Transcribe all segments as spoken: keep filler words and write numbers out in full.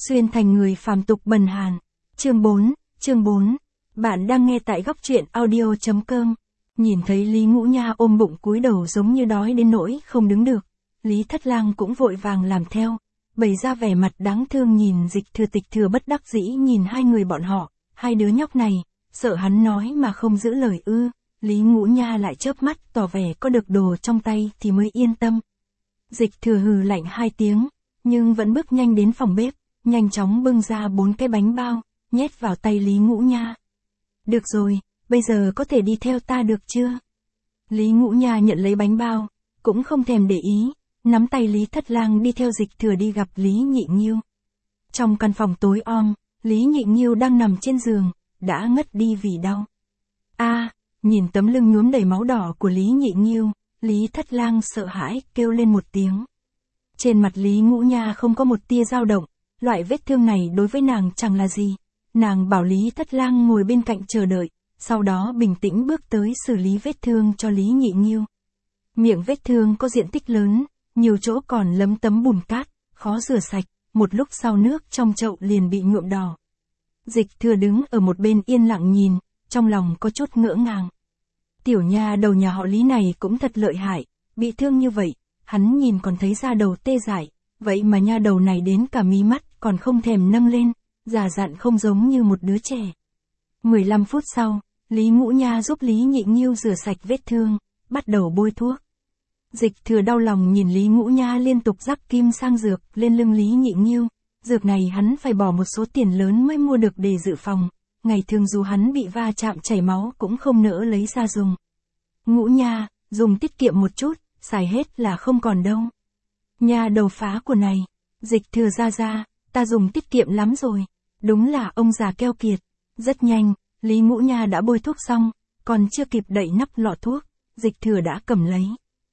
Xuyên thành người phàm tục bần hàn. Chương bốn, chương bốn. Bạn đang nghe tại góc truyện audio chấm com. Nhìn thấy Lý Ngũ Nha ôm bụng cúi đầu giống như đói đến nỗi không đứng được, Lý Thất Lang cũng vội vàng làm theo, bày ra vẻ mặt đáng thương nhìn Dịch Thừa Tịch Thừa bất đắc dĩ nhìn hai người bọn họ, hai đứa nhóc này, sợ hắn nói mà không giữ lời ư. Lý Ngũ Nha lại chớp mắt tỏ vẻ có được đồ trong tay thì mới yên tâm. Dịch Thừa hừ lạnh hai tiếng, nhưng vẫn bước nhanh đến phòng bếp, nhanh chóng bưng ra bốn cái bánh bao, nhét vào tay Lý Ngũ Nha. Được rồi, bây giờ có thể đi theo ta được chưa? Lý Ngũ Nha nhận lấy bánh bao, cũng không thèm để ý, nắm tay Lý Thất Lang đi theo Dịch Thừa đi gặp Lý Nhị Nghiêu. Trong căn phòng tối om, Lý Nhị Nghiêu đang nằm trên giường, đã ngất đi vì đau. A, nhìn tấm lưng nhuốm đầy máu đỏ của Lý Nhị Nghiêu, Lý Thất Lang sợ hãi kêu lên một tiếng. Trên mặt Lý Ngũ Nha không có một tia dao động, loại vết thương này đối với nàng chẳng là gì. Nàng bảo Lý Thất Lang ngồi bên cạnh chờ đợi, sau đó bình tĩnh bước tới xử lý vết thương cho Lý Nhị Nghiêu. Miệng vết thương có diện tích lớn, nhiều chỗ còn lấm tấm bùn cát, khó rửa sạch, một lúc sau nước trong chậu liền bị nhuộm đỏ. Dịch Thừa đứng ở một bên yên lặng nhìn, trong lòng có chút ngỡ ngàng. Tiểu nha đầu nhà họ Lý này cũng thật lợi hại, bị thương như vậy, hắn nhìn còn thấy da đầu tê dại, vậy mà nha đầu này đến cả mí mắt còn không thèm nâng lên, già dặn không giống như một đứa trẻ. mười lăm phút sau, Lý Ngũ Nha giúp Lý Nhị Nghiêu rửa sạch vết thương, bắt đầu bôi thuốc. Dịch Thừa đau lòng nhìn Lý Ngũ Nha liên tục rắc kim sang dược lên lưng Lý Nhị Nghiêu, dược này hắn phải bỏ một số tiền lớn mới mua được để dự phòng, ngày thường dù hắn bị va chạm chảy máu cũng không nỡ lấy ra dùng. Ngũ Nha, dùng tiết kiệm một chút, xài hết là không còn đâu. Nha đầu phá của này, Dịch Thừa ra ra, ta dùng tiết kiệm lắm rồi. Đúng là ông già keo kiệt. Rất nhanh, Lý Ngũ Nha đã bôi thuốc xong, còn chưa kịp đậy nắp lọ thuốc, Dịch Thừa đã cầm lấy.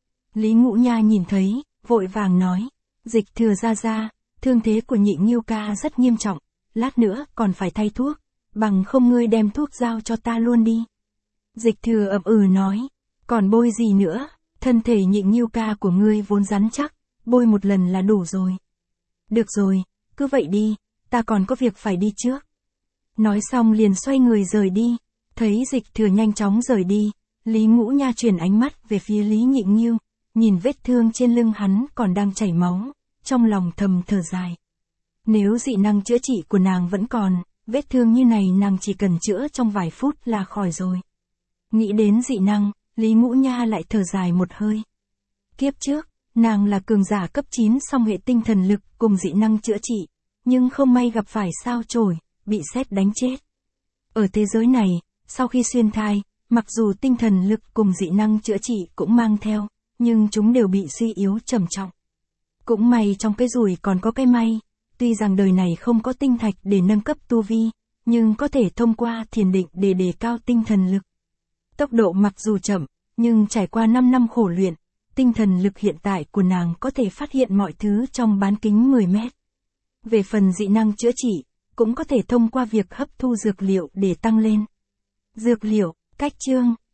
Lý Ngũ Nha nhìn thấy, vội vàng nói, Dịch Thừa ra ra, thương thế của Nhị Nghiêu ca rất nghiêm trọng, lát nữa còn phải thay thuốc, bằng không ngươi đem thuốc giao cho ta luôn đi. Dịch Thừa ậm ừ nói, còn bôi gì nữa, thân thể Nhị Nghiêu ca của ngươi vốn rắn chắc, bôi một lần là đủ rồi. Được rồi, cứ vậy đi, ta còn có việc phải đi trước. Nói xong liền xoay người rời đi, thấy Dịch Thừa nhanh chóng rời đi, Lý Ngũ Nha chuyển ánh mắt về phía Lý Nhị Nghiêu, nhìn vết thương trên lưng hắn còn đang chảy máu, trong lòng thầm thở dài. Nếu dị năng chữa trị của nàng vẫn còn, vết thương như này nàng chỉ cần chữa trong vài phút là khỏi rồi. Nghĩ đến dị năng, Lý Ngũ Nha lại thở dài một hơi. Kiếp trước, nàng là cường giả cấp chín song hệ tinh thần lực cùng dị năng chữa trị, nhưng không may gặp phải sao chổi, bị sét đánh chết. Ở thế giới này, sau khi xuyên thai, mặc dù tinh thần lực cùng dị năng chữa trị cũng mang theo, nhưng chúng đều bị suy yếu trầm trọng. Cũng may trong cái rủi còn có cái may, tuy rằng đời này không có tinh thạch để nâng cấp tu vi, nhưng có thể thông qua thiền định để đề cao tinh thần lực. Tốc độ mặc dù chậm, nhưng trải qua năm năm khổ luyện, tinh thần lực hiện tại của nàng có thể phát hiện mọi thứ trong bán kính mười mét. Về phần dị năng chữa trị, cũng có thể thông qua việc hấp thu dược liệu để tăng lên. Dược liệu, cách chương.